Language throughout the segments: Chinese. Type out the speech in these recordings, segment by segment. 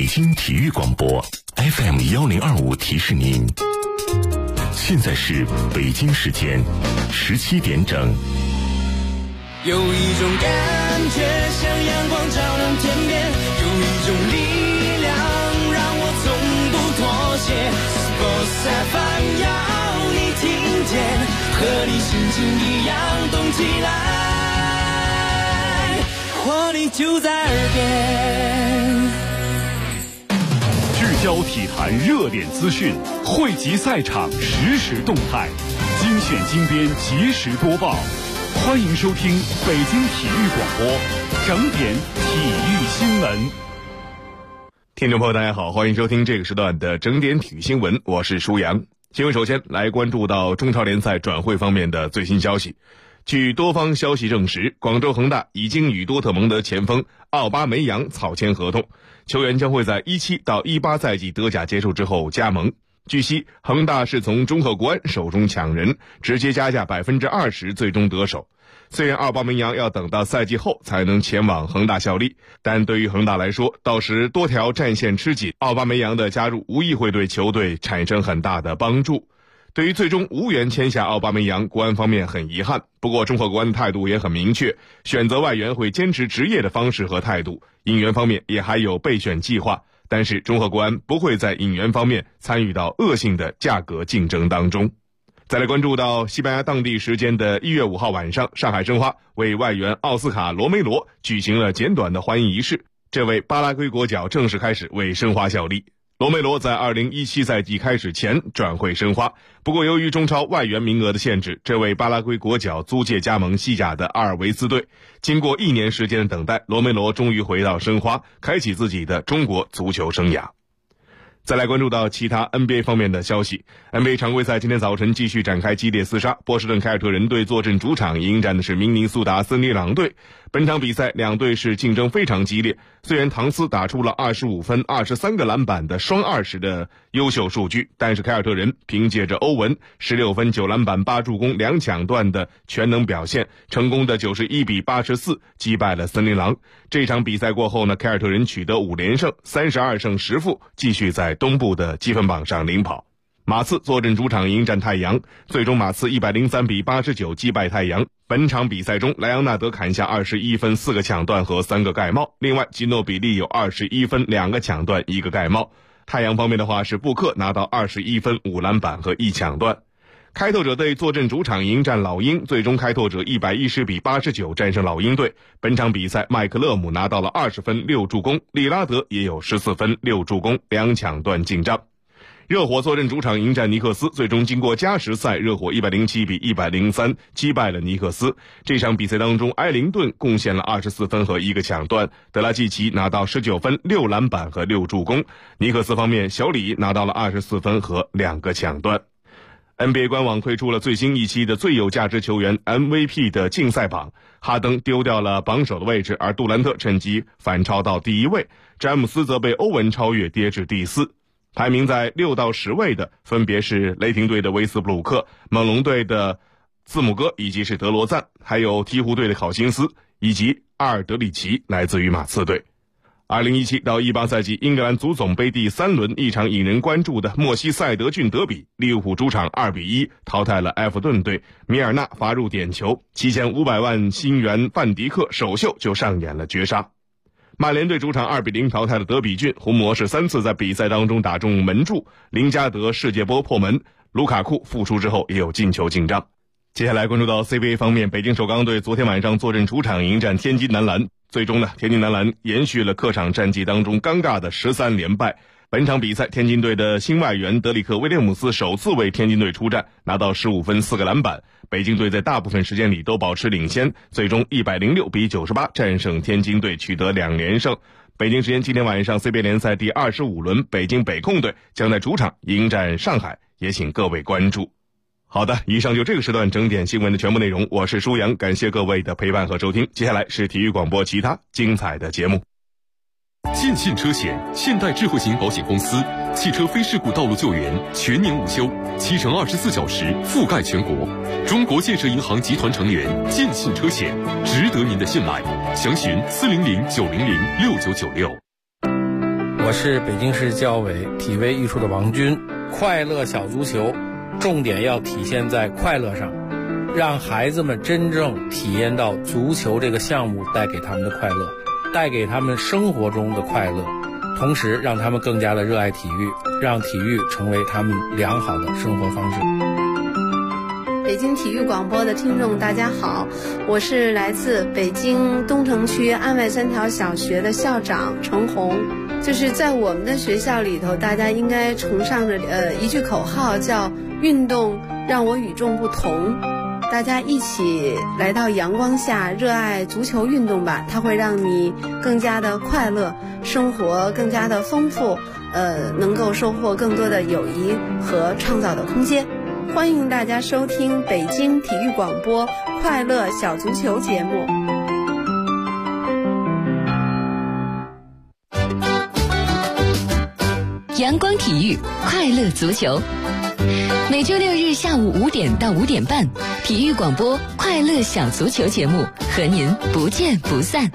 京体育广播 FM1025提示您，现在是北京时间17点整。 有一种感觉像阳光照亮天边，有一种力量让我从不妥协。Sports FM 要你听见，和你心情一样动起来，活力就在耳边。 聚焦体坛热点资讯，汇集赛场实时动态，精选精编及时播报。欢迎收听北京体育广播整点体育新闻。 听众朋友大家好，欢迎收听这个时段的整点体育新闻，我是舒阳。新闻首先来关注到中超联赛转会方面的最新消息。据多方消息证实，广州恒大已经与多特蒙德前锋奥巴梅扬草签合同，球员将会在17到18赛季德甲结束之后加盟。据悉，恒大是从中赫国安手中抢人，直接加价 20%， 最终得手。虽然奥巴梅扬要等到赛季后才能前往恒大效力，但对于恒大来说，到时多条战线吃紧，奥巴梅扬的加入无疑会对球队产生很大的帮助。对于最终无缘签下奥巴梅扬，国安方面很遗憾，不过中赫国安的态度也很明确，选择外援会坚持职业的方式和态度，引援方面也还有备选计划，但是中赫国安不会在引援方面参与到恶性的价格竞争当中。再来关注到西班牙当地时间的1月5号晚上，上海申花为外援奥斯卡·罗梅罗举行了简短的欢迎仪式，这位巴拉圭国脚正式开始为申花效力。罗梅罗在2017赛季开始前转会申花，不过由于中超外援名额的限制，这位巴拉圭国脚租借加盟西甲的阿尔维斯队。经过1年时间的等待，罗梅罗终于回到申花，开启自己的中国足球生涯。再来关注到其他 NBA 方面的消息。 NBA 常规赛今天早晨继续展开激烈厮杀，波士顿凯尔特人队坐镇主场迎战的是明尼苏达森林狼队。本场比赛两队是竞争非常激烈，虽然唐斯打出了25分23个篮板的双20的优秀数据，但是凯尔特人凭借着欧文16分9篮板8助攻2抢断的全能表现，成功的91比84击败了森林狼。这场比赛过后呢，凯尔特人取得5连胜，32胜10负，继续在东部的积分榜上领跑。马刺坐镇主场迎战太阳，最终马刺103比89击败太阳。本场比赛中，莱昂纳德砍下21分4个抢断和3个盖帽，另外吉诺比利有21分2个抢断1个盖帽。太阳方面的话是布克拿到21分5篮板和1抢断。开拓者队坐镇主场迎战老鹰，最终开拓者110比89战胜老鹰队。本场比赛麦克勒姆拿到了20分6助攻，利拉德也有14分6助攻2抢断进账。热火坐镇主场迎战尼克斯，最终经过加时赛，热火107比103击败了尼克斯。这场比赛当中，埃灵顿贡献了24分和1个抢断，德拉季奇拿到19分6篮板和6助攻。尼克斯方面，小李拿到了24分和2个抢断。NBA 官网推出了最新一期的最有价值球员 MVP 的竞赛榜，哈登丢掉了榜首的位置，而杜兰特趁机反超到第1位，詹姆斯则被欧文超越跌至第4。排名在6到10位的分别是雷霆队的威斯布鲁克、猛龙队的字母哥以及是德罗赞，还有鹈鹕队的考辛斯以及阿尔德里奇来自于马刺队。2017到18赛季英格兰足总杯第3轮，一场引人关注的莫西塞德郡德比，利物浦主场2比1淘汰了埃弗顿队，米尔纳罚入点球，7500万新援范迪克首秀就上演了绝杀。曼联队主场2比0淘汰了德比郡，红魔是3次在比赛当中打中门柱，林加德世界波破门，卢卡库复出之后也有进球进账。接下来关注到 CBA 方面，北京首钢队昨天晚上坐镇主场迎战天津男篮，最终呢，天津男篮延续了客场战绩当中尴尬的13连败。本场比赛，天津队的新外援德里克·威廉姆斯首次为天津队出战，拿到15分4个篮板。北京队在大部分时间里都保持领先，最终106比98战胜天津队，取得2连胜。北京时间今天晚上 CBA 联赛第25轮，北京北控队将在主场迎战上海，也请各位关注。好的，以上就这个时段整点新闻的全部内容，我是舒阳，感谢各位的陪伴和收听。接下来是体育广播其他精彩的节目。 建信车险现代智慧型保险公司，汽车非事故道路救援全年无休，7乘24小时覆盖全国。中国建设银行集团成员，建信车险值得您的信赖。详询400-900-6996。 我是北京市教委体卫艺术的王军。快乐小足球重点要体现在快乐上，让孩子们真正体验到足球这个项目带给他们的快乐，带给他们生活中的快乐，同时让他们更加的热爱体育，让体育成为他们良好的生活方式。 北京体育广播的听众大家好，我是来自北京东城区安外3条小学的校长程红。就是在我们的学校里头，大家应该崇尚着一句口号，叫运动让我与众不同。大家一起来到阳光下，热爱足球运动吧，它会让你更加的快乐，生活更加的丰富，能够收获更多的友谊和创造的空间。欢迎大家收听北京体育广播快乐小足球节目。 阳光体育快乐足球，每周6日下午5点到5点半，体育广播快乐小足球节目和您不见不散。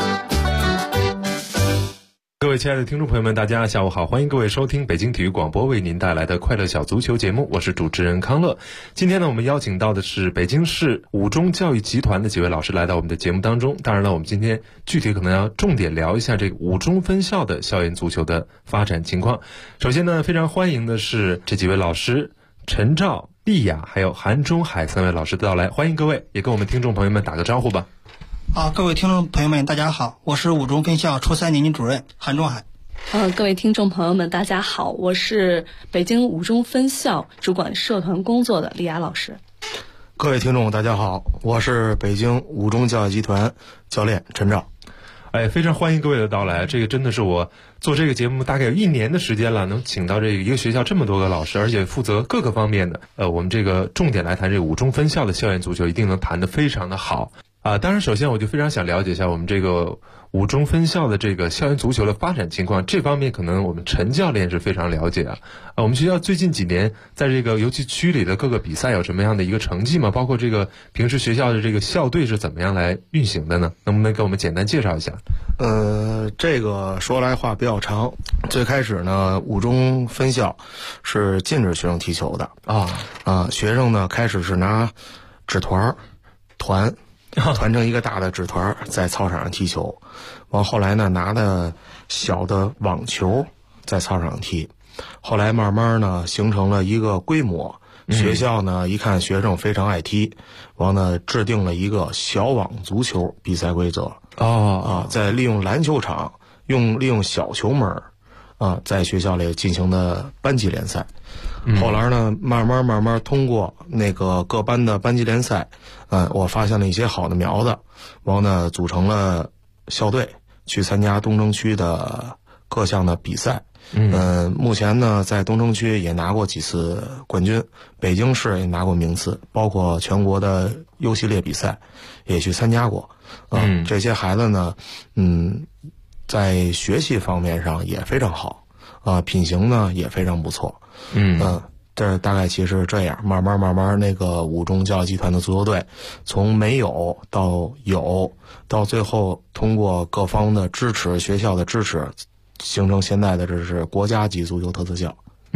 各位亲爱的听众朋友们，大家下午好，欢迎各位收听北京体育广播为您带来的快乐小足球节目，我是主持人康乐。今天呢，我们邀请到的是北京市五中教育集团的几位老师来到我们的节目当中。当然了，我们今天具体可能要重点聊一下这个五中分校的校园足球的发展情况。首先呢，非常欢迎的是这几位老师陈照、丽雅还有韩中海3位老师的到来，欢迎各位，也跟我们听众朋友们打个招呼吧。 好，各位听众朋友们大家好，我是五中分校初3年级主任韩中海。 各位听众朋友们大家好，我是北京五中分校主管社团工作的丽雅老师。 各位听众大家好，我是北京五中教育集团教练陈照。 非常欢迎各位的到来，这个真的是我做这个节目大概有1年的时间了，能请到这个一个学校这么多个老师，而且负责各个方面的我们这个重点来谈这个五中分校的校园足球，一定能谈得非常的好。当然首先我就非常想了解一下我们这个五中分校的这个校园足球的发展情况，这方面可能我们陈教练是非常了解啊。我们学校最近几年在这个尤其区里的各个比赛有什么样的一个成绩吗？包括这个平时学校的这个校队是怎么样来运行的呢？能不能给我们简单介绍一下？ 这个说来话比较长。最开始呢，五中分校是禁止学生踢球的学生呢开始是拿纸团成一个大的纸团在操场上踢球，完后来呢拿的小的网球在操场上踢，后来慢慢呢形成了一个规模。学校呢一看学生非常爱踢，完呢制定了一个小网足球比赛规则在利用篮球场利用小球门在学校里进行的班级联赛。后来呢慢慢通过那个各班的班级联赛，我发现了一些好的苗子，然后呢组成了校队去参加东城区的各项的比赛。目前呢在东城区也拿过几次冠军，北京市也拿过名次，包括全国的优系列比赛也去参加过。这些孩子呢在学习方面上也非常好品行呢也非常不错。这大概其实这样，慢慢那个五中教育集团的足球队从没有到有，到最后通过各方的支持，学校的支持，形成现在的这是国家级足球特色校。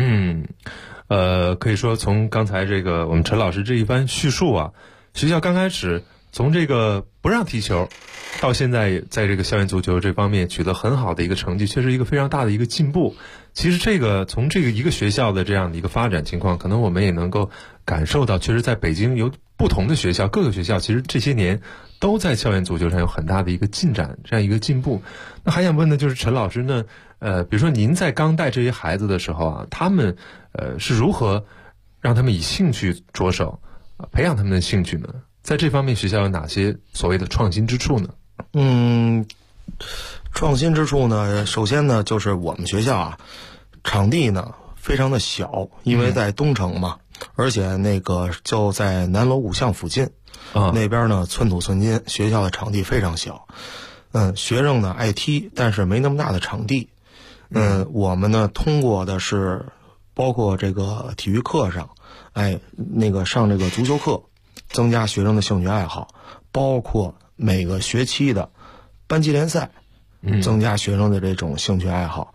可以说从刚才这个我们陈老师这一番叙述啊，学校刚开始从这个不让踢球到现在在这个校园足球这方面取得很好的一个成绩，确实一个非常大的一个进步。其实这个从这个一个学校的这样的一个发展情况，可能我们也能够感受到，确实在北京有不同的学校，各个学校其实这些年都在校园足球上有很大的一个进展，这样一个进步。那还想问的就是陈老师呢，比如说您在刚带这些孩子的时候啊，他们是如何让他们以兴趣着手培养他们的兴趣呢？在这方面学校有哪些所谓的创新之处呢？ 创新之处呢，首先呢就是我们学校场地呢非常的小，因为在东城嘛，而且那个就在南锣鼓巷附近那边呢寸土寸金，学校的场地非常小。学生呢爱踢，但是没那么大的场地。我们呢通过的是包括这个体育课上那个上这个足球课，增加学生的兴趣爱好，包括每个学期的班级联赛，增加学生的这种兴趣爱好。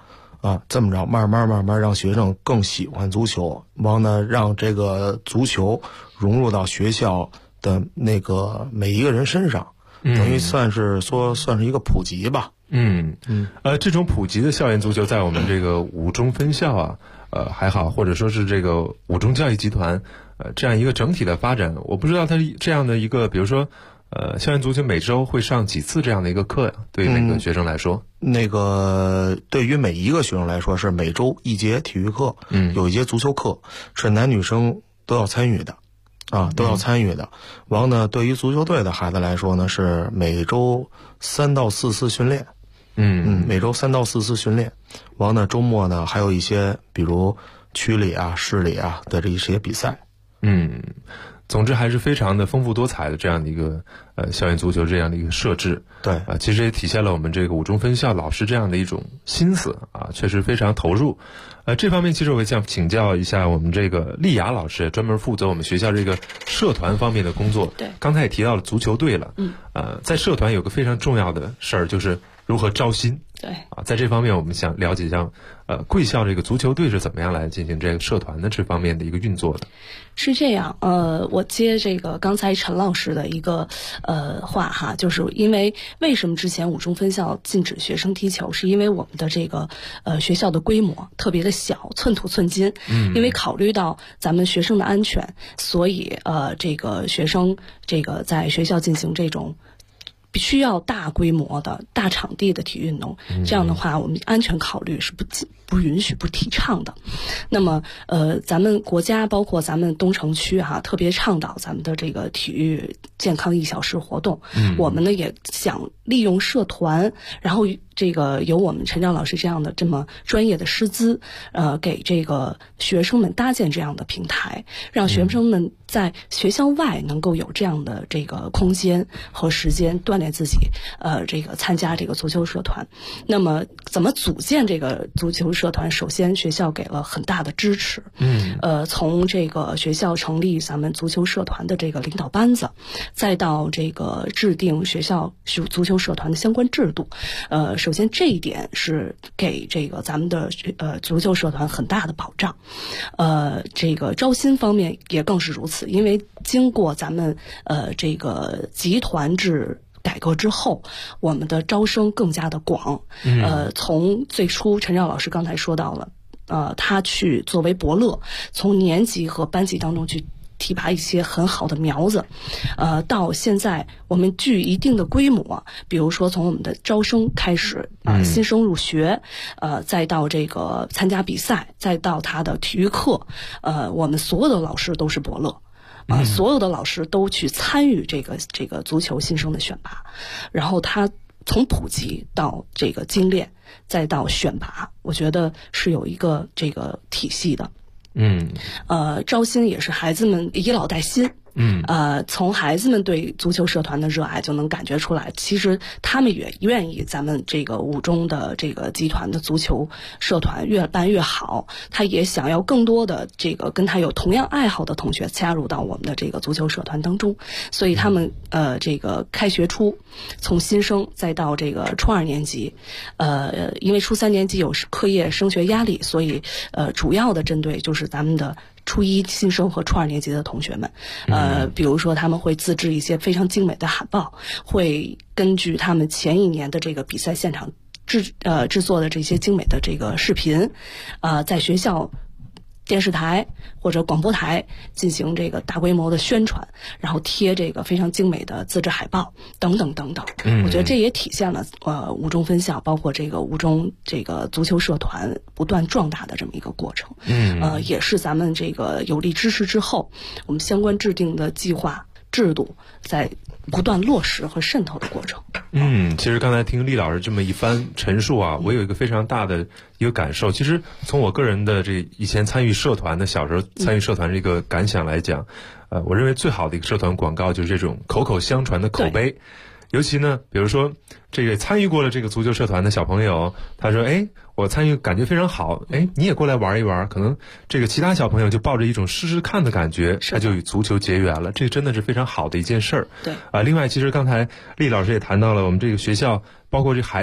这么着慢慢让学生更喜欢足球，完呢让这个足球融入到学校的那个每一个人身上，等于算是一个普及吧。 这种普及的校园足球在我们这个五中分校啊，还好，或者说是这个五中教育集团，这样一个整体的发展，我不知道它这样的一个，比如说，校园足球每周会上几次这样的一个课呀？对于每个学生来说， 那个对于每一个学生来说是每周一节体育课，有一节足球课，是男女生都要参与的，都要参与的。完呢，对于足球队的孩子来说呢，是每周3到4次训练，每周3到4次训练。完呢，周末呢还有一些比如区里啊、市里啊的这一些比赛。 总之还是非常的丰富多彩的这样的一个校园足球这样的一个设置。 对其实也体现了我们这个五中分校老师这样的一种心思啊，确实非常投入。这方面其实我也想请教一下我们这个丽雅老师，专门负责我们学校这个社团方面的工作。 对， 刚才也提到了足球队了。在社团有个非常重要的事儿，就是如何招新。 对在这方面我们想了解一下，贵校这个足球队是怎么样来进行这个社团的这方面的一个运作的？ 是这样，我接这个刚才陈老师的一个话哈，就是因为为什么之前五中分校禁止学生踢球，是因为我们的这个学校的规模特别的小，寸土寸金。因为考虑到咱们学生的安全，所以这个学生这个在学校进行这种需要大规模的大场地的体育运动，这样的话我们安全考虑是不允许、不提倡的。那么咱们国家包括咱们东城区特别倡导咱们的这个体育健康1小时活动。我们呢也想利用社团，然后这个由我们陈照老师这样的这么专业的师资，给这个学生们搭建这样的平台，让学生们在学校外能够有这样的这个空间和时间锻炼自己，这个参加这个足球社团。那么怎么组建这个足球社团？首先学校给了很大的支持。从这个学校成立咱们足球社团的这个领导班子，再到这个制定学校足球社团的相关制度。首先这一点是给这个咱们的足球社团很大的保障。这个招新方面也更是如此，因为经过咱们这个集团制改革之后，我们的招生更加的广。从最初陈照老师刚才说到了，他去作为伯乐，从年级和班级当中去提拔一些很好的苗子，到现在我们具一定的规模，比如说从我们的招生开始，新生入学，再到这个参加比赛，再到他的体育课，我们所有的老师都是伯乐。所有的老师都去参与这个足球新生的选拔，然后他从普及到这个精炼，再到选拔，我觉得是有一个这个体系的。招新也是孩子们以老带新。从孩子们对足球社团的热爱就能感觉出来，其实他们也愿意咱们这个五中的这个集团的足球社团越办越好，他也想要更多的这个跟他有同样爱好的同学加入到我们的这个足球社团当中。所以他们这个开学初从新生再到这个初2年级，因为初3年级有课业升学压力，所以主要的针对就是咱们的初1新生和初2年级的同学们。比如说他们会自制一些非常精美的海报，会根据他们前一年的这个比赛现场制作的这些精美的这个视频，在学校电视台或者广播台进行这个大规模的宣传，然后贴这个非常精美的自制海报等等等等。我觉得这也体现了五中分校包括这个五中这个足球社团不断壮大的这么一个过程。也是咱们这个有力支持之后，我们相关制定的计划制度在不断落实和渗透的过程。 其实刚才听厉老师这么一番陈述啊，我有一个非常大的一个感受。其实从我个人的这以前参与社团的小时候参与社团这个感想来讲，我认为最好的一个社团广告就是这种口口相传的口碑。尤其呢，比如说这个参与过了这个足球社团的小朋友，他说我参与感觉非常好，你也过来玩一玩，可能这个其他小朋友就抱着一种试试看的感觉，他就与足球结缘了，这真的是非常好的一件事儿。 对另外其实刚才厉老师也谈到了我们这个学校包括这孩子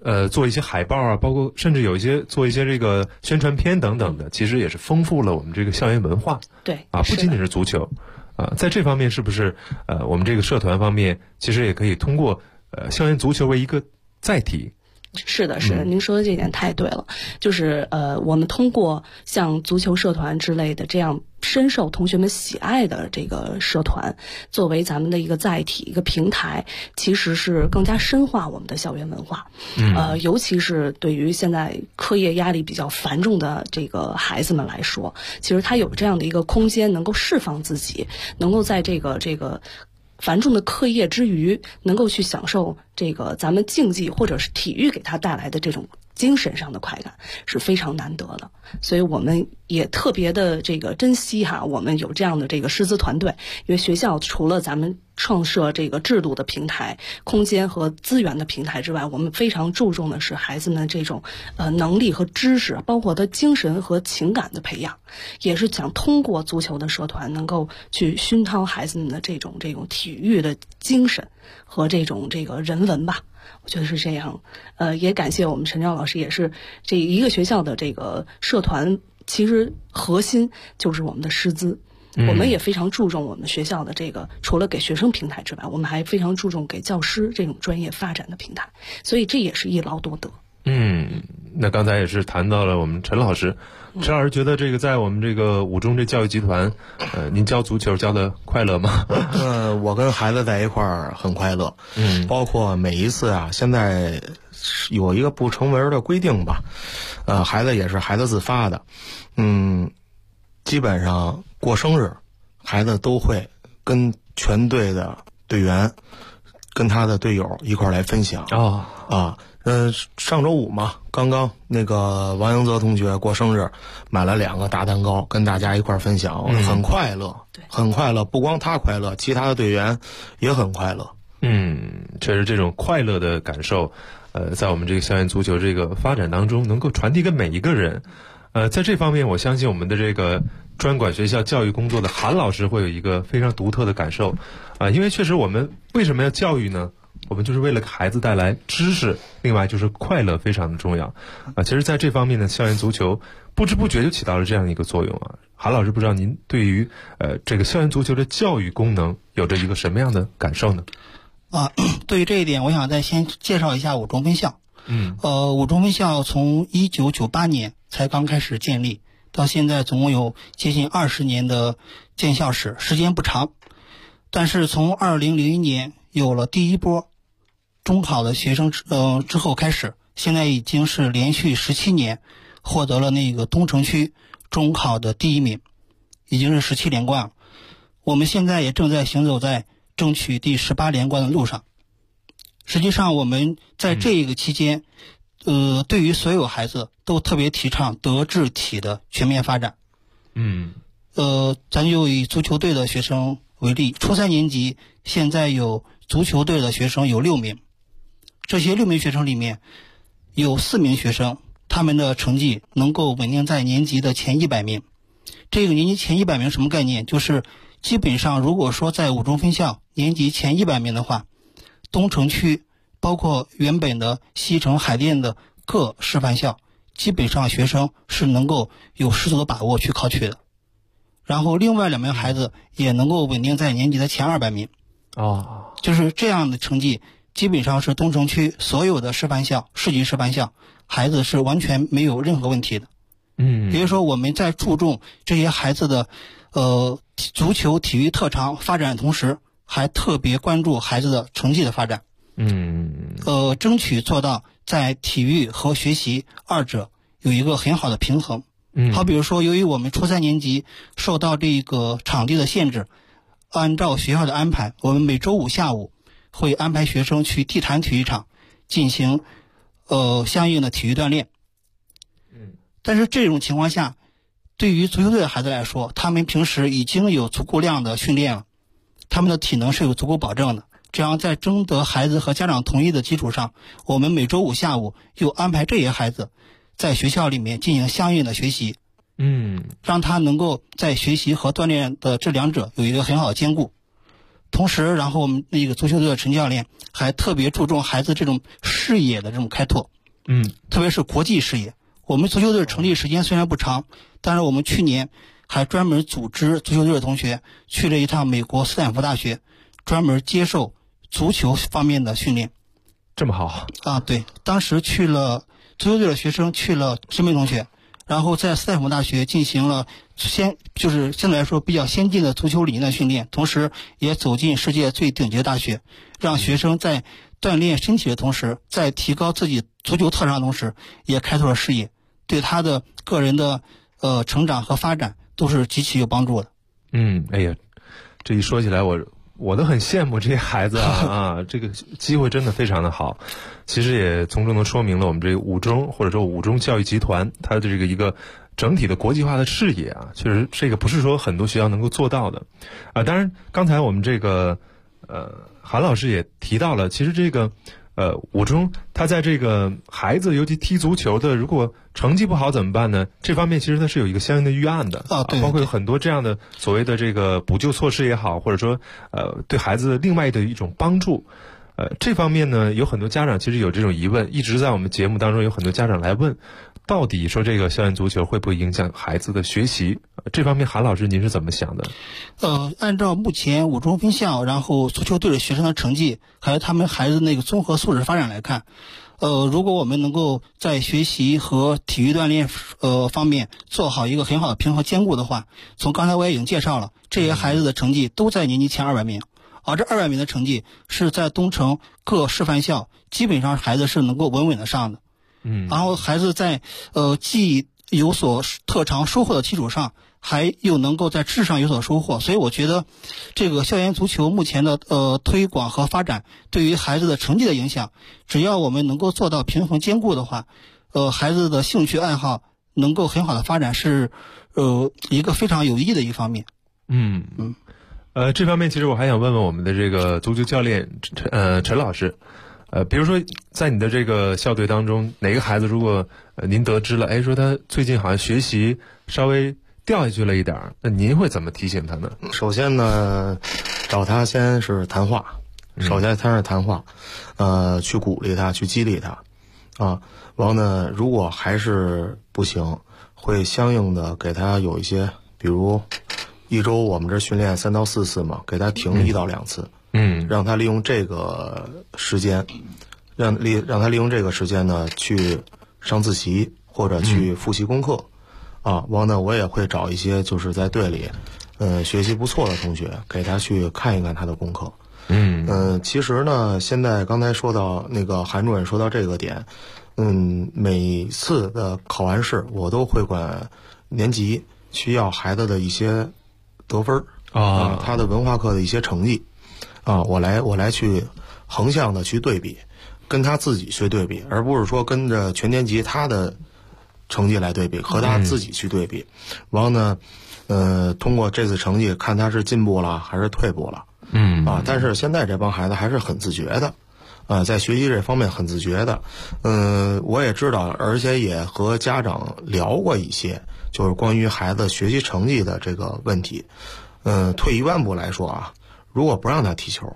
做一些海报啊，包括甚至有一些做一些这个宣传片等等的，其实也是丰富了我们这个校园文化。 对啊，不仅仅是足球啊，在这方面是不是我们这个社团方面其实也可以通过校园足球为一个载体？ 是的，是的，您说的这点太对了。就是我们通过像足球社团之类的这样深受同学们喜爱的这个社团，作为咱们的一个载体、一个平台，其实是更加深化我们的校园文化。尤其是对于现在课业压力比较繁重的这个孩子们来说，其实他有这样的一个空间，能够释放自己，能够在这个繁重的课业之余，能够去享受这个咱们竞技或者是体育给他带来的这种精神上的快感，是非常难得的。所以我们也特别的这个珍惜我们有这样的这个师资团队，因为学校除了咱们创设这个制度的平台、空间和资源的平台之外，我们非常注重的是孩子们这种能力和知识，包括他精神和情感的培养，也是想通过足球的社团能够去熏陶孩子们的这种体育的精神和这个人文吧。我觉得是这样。也感谢我们陈钊老师，也是这一个学校的这个社团，其实核心就是我们的师资。我们也非常注重我们学校的这个，除了给学生平台之外，我们还非常注重给教师这种专业发展的平台，所以这也是一劳多得。 那刚才也是谈到了我们陈老师，陈老师觉得这个在我们这个五中这教育集团，您教足球教的快乐吗？ 我跟孩子在一块儿很快乐，包括每一次现在有一个不成文的规定吧，孩子也是孩子自发的，基本上过生日，孩子都会跟全队的队员跟他的队友一块来分享上周五嘛，刚刚那个王英泽同学过生日，买了2个大蛋糕跟大家一块分享，很快乐，很快乐。不光他快乐，其他的队员也很快乐。 确实这种快乐的感受，在我们这个校园足球这个发展当中，能够传递给每一个人。在这方面，我相信我们的这个专管学校教育工作的韩老师会有一个非常独特的感受因为确实我们为什么要教育呢？我们就是为了给孩子带来知识，另外就是快乐非常的重要其实在这方面呢，校园足球不知不觉就起到了这样一个作用韩老师，不知道您对于这个校园足球的教育功能有着一个什么样的感受呢？ 对于这一点，我想再先介绍一下五中分校。五中分校从1998年才刚开始建立，到现在总共有接近20年的建校史，时间不长。但是从2001年有了第一波中考的学生之后开始，现在已经是连续17年获得了那个东城区中考的第1名，已经是17连冠了。我们现在也正在行走在争取第18连冠的路上。实际上我们在这个期间对于所有孩子都特别提倡德智体的全面发展。咱就以足球队的学生为例，初3年级现在有足球队的学生有6名，这些6名学生里面有4名学生他们的成绩能够稳定在年级的前100名。这个年级前100名什么概念？就是基本上如果说在五中分校年级前100名的话，东城区包括原本的西城、海淀的各师范校，基本上学生是能够有十足的把握去考取的。然后另外2名孩子也能够稳定在年级的前200名。就是这样的成绩，基本上是东城区所有的师范校、市级师范校孩子是完全没有任何问题的。比如说我们在注重这些孩子的足球体育特长发展的同时，还特别关注孩子的成绩的发展。争取做到在体育和学习二者有一个很好的平衡。好比如说，由于我们初3年级受到这个场地的限制，按照学校的安排，我们每周5下午会安排学生去地坛体育场进行相应的体育锻炼。但是这种情况下，对于足球队的孩子来说，他们平时已经有足够量的训练了，他们的体能是有足够保证的。这样在征得孩子和家长同意的基础上，我们每周5下午又安排这些孩子在学校里面进行相应的学习，让他能够在学习和锻炼的这2者有一个很好的兼顾。同时，然后我们那个足球队的陈教练还特别注重孩子这种视野的这种开拓。 特别是国际视野。我们足球队成立时间虽然不长，但是我们去年还专门组织足球队的同学去了一趟美国斯坦福大学，专门接受足球方面的训练。 这么好啊？对，当时去了足球队的学生去了10名同学，然后在斯坦福大学进行了相对来说比较先进的足球理念的训练，同时也走进世界最顶级的大学，让学生在锻炼身体的同时，在提高自己足球特长的同时，也开拓了视野，对他的个人的成长和发展都是极其有帮助的。 哎呀，这一说起来我都很羡慕这些孩子啊这个机会真的非常的好。其实也从中能说明了我们这个五中或者说五中教育集团它的这个一个整体的国际化的视野啊，确实这个不是说很多学校能够做到的当然刚才我们这个韩老师也提到了，其实这个五中他在这个孩子尤其踢足球的，如果成绩不好怎么办呢？这方面其实它是有一个相应的预案的对， 包括有很多这样的所谓的这个补救措施也好，或者说对孩子另外的一种帮助。这方面呢，有很多家长其实有这种疑问，一直在我们节目当中有很多家长来问，到底说这个校园足球会不会影响孩子的学习？这方面韩老师您是怎么想的？ 按照目前五中分校然后足球队的学生的成绩，还有他们孩子那个综合素质发展来看，如果我们能够在学习和体育锻炼方面做好一个很好的平衡兼顾的话，从刚才我也已经介绍了，这些孩子的成绩都在年级前200名。而这200名的成绩是在东城各示范校基本上孩子是能够稳稳的上的。然后孩子在既有所特长收获的基础上，还又能够在知识上有所收获，所以我觉得这个校园足球目前的推广和发展对于孩子的成绩的影响，只要我们能够做到平衡兼顾的话，孩子的兴趣爱好能够很好的发展，是一个非常有意义的一方面。 这方面其实我还想问问我们的这个足球教练陈老师，比如说在你的这个校队当中，哪个孩子如果您得知了，说他最近好像学习稍微掉下去了一点，那您会怎么提醒他呢？ 首先呢，找他先是谈话，去鼓励他，去激励他，然后呢，如果还是不行，会相应的给他有一些，比如一周我们这训练3到4次嘛，给他停1到2次，让他利用这个时间，让他利用这个时间呢去上自习或者去复习功课，然后呢，我也会找一些就是在队里，学习不错的同学，给他去看一看他的功课。其实呢，现在刚才说到那个韩主任说到这个点，每次的考完试，我都会管年级去要孩子的一些得分他的文化课的一些成绩我来去横向的去对比，跟他自己去对比，而不是说跟着全年级他的成绩来对比，和他自己去对比。然后呢，通过这次成绩看他是进步了还是退步了。但是现在这帮孩子还是很自觉的，在学习这方面很自觉的。我也知道，而且也和家长聊过一些，就是关于孩子学习成绩的这个问题。退一万步来说啊，如果不让他踢球，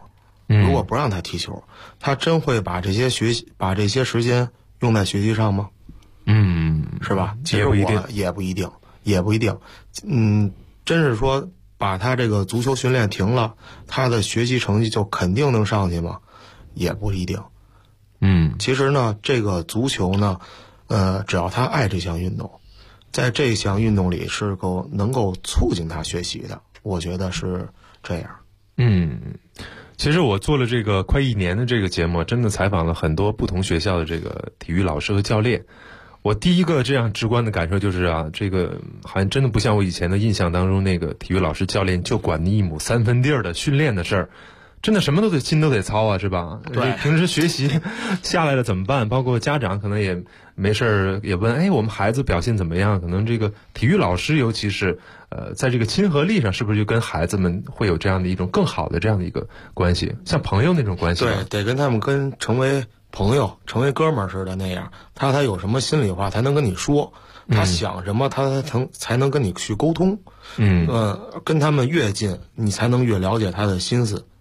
他真会把这些时间用在学习上吗？是吧？其实也不一定。真是说把他这个足球训练停了，他的学习成绩就肯定能上去吗？也不一定。其实呢，这个足球呢，只要他爱这项运动，在这项运动里是能够促进他学习的，我觉得是这样。 其实我做了这个快1年的这个节目，真的采访了很多不同学校的这个体育老师和教练。我第一个这样直观的感受就是这个好像真的不像我以前的印象当中那个体育老师教练就管你1亩3分地儿的训练的事儿，真的什么心都得操是吧？ 对， 平时学习下来了怎么办？包括家长可能也没事也问，我们孩子表现怎么样？可能这个体育老师尤其是在这个亲和力上，是不是就跟孩子们会有这样的一种更好的这样的一个关系，像朋友那种关系？ 对，得跟他们成为朋友，成为哥们儿似的那样，他有什么心里话才能跟你说，他想什么他才能跟你去沟通。跟他们越近，你才能越了解他的心思。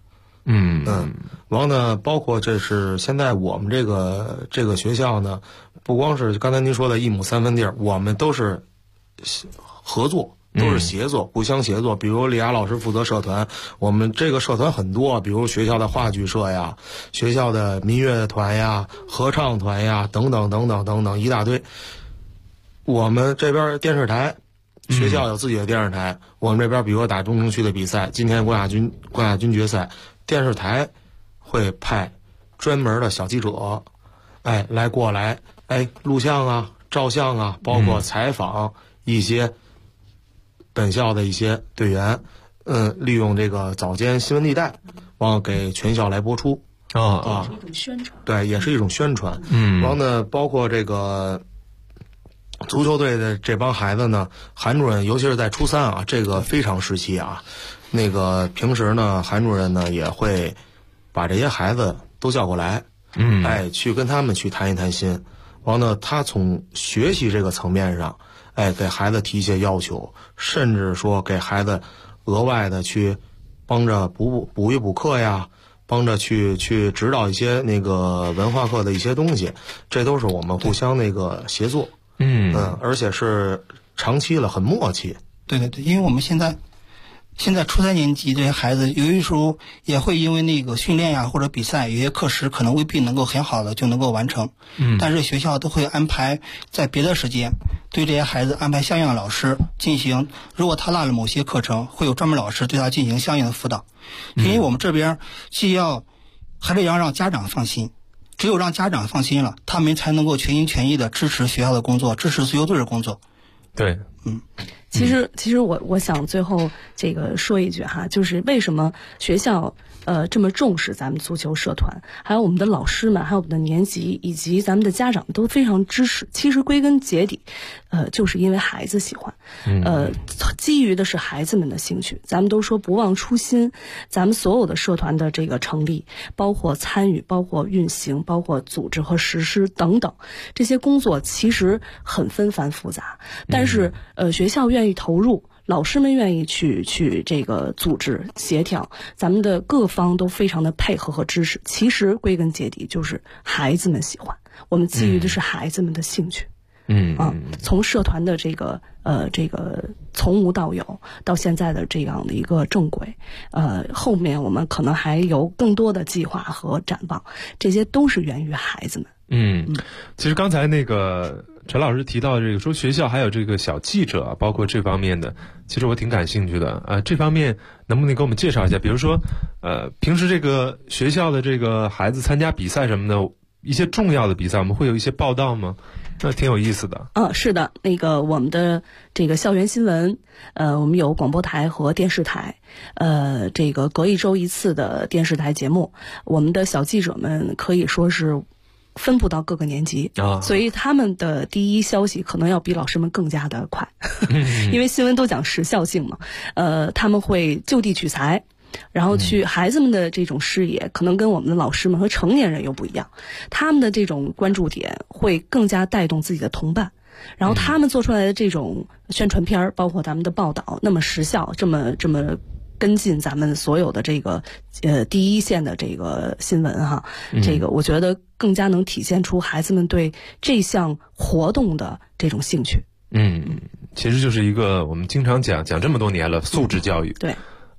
完呢，包括这是现在我们这个学校呢，不光是刚才您说的1亩3分地儿，我们都是合作，都是协作，互相协作。比如李亚老师负责社团，我们这个社团很多，比如学校的话剧社呀，学校的民乐团呀，合唱团呀，等等等等等等一大堆。我们这边电视台，学校有自己的电视台，我们这边比如打东城区的比赛，今天冠亚军决赛，电视台会派专门的小记者，来过来，录像啊、照相啊，包括采访一些本校的一些队员，利用这个早间新闻地带，给全校来播出是一种宣传， 对，也是一种宣传。完呢，包括这个足球队的这帮孩子呢，韩主任尤其是在初3啊，这个非常时期啊，那个平时呢，韩主任呢也会把这些孩子都叫过来，去跟他们去谈一谈心。完了，他从学习这个层面上，给孩子提一些要求，甚至说给孩子额外的去帮着补一补课呀，帮着去指导一些那个文化课的一些东西，这都是我们互相那个协作。而且是长期了，很默契。 对，因为我们现在初3年级这些孩子，有些时候也会因为那个训练呀或者比赛，有些课时可能未必能够很好的就能够完成。但是学校都会安排在别的时间，对这些孩子安排相应的老师进行，如果他落了某些课程，会有专门老师对他进行相应的辅导。因为我们这边还是要让家长放心。只有让家长放心了，他们才能够全心全意的支持学校的工作，支持足球队的工作。 对， 其实我想最后这个说一句哈，就是为什么学校这么重视咱们足球社团，还有我们的老师们，还有我们的年级以及咱们的家长都非常支持。其实归根结底，就是因为孩子喜欢，基于的是孩子们的兴趣。咱们都说不忘初心，咱们所有的社团的这个成立，包括参与，包括运行，包括组织和实施等等，这些工作其实很纷繁复杂，但是学校愿意投入。老师们愿意去这个组织协调，咱们的各方都非常的配合和支持。其实归根结底就是孩子们喜欢，我们基于的是孩子们的兴趣。从社团的这个从无到有到现在的这样的一个正轨，后面我们可能还有更多的计划和展望，这些都是源于孩子们。 其实刚才那个陈老师提到这个说学校还有这个小记者，包括这方面的，其实我挺感兴趣的。这方面能不能给我们介绍一下？比如说，平时这个学校的这个孩子参加比赛什么的，一些重要的比赛，我们会有一些报道吗？那挺有意思的。 是的，那个我们的这个校园新闻，我们有广播台和电视台，这个隔一周一次的电视台节目，我们的小记者们可以说是分布到各个年级，所以他们的第一消息可能要比老师们更加的快，因为新闻都讲时效性嘛。他们会就地取材，然后去孩子们的这种视野可能跟我们的老师们和成年人又不一样，他们的这种关注点会更加带动自己的同伴，然后他们做出来的这种宣传片，包括咱们的报道那么时效，这么跟进咱们所有的这个第一线的这个新闻哈，这个我觉得更加能体现出孩子们对这项活动的这种兴趣。 其实就是一个我们经常讲这么多年了，素质教育。 对。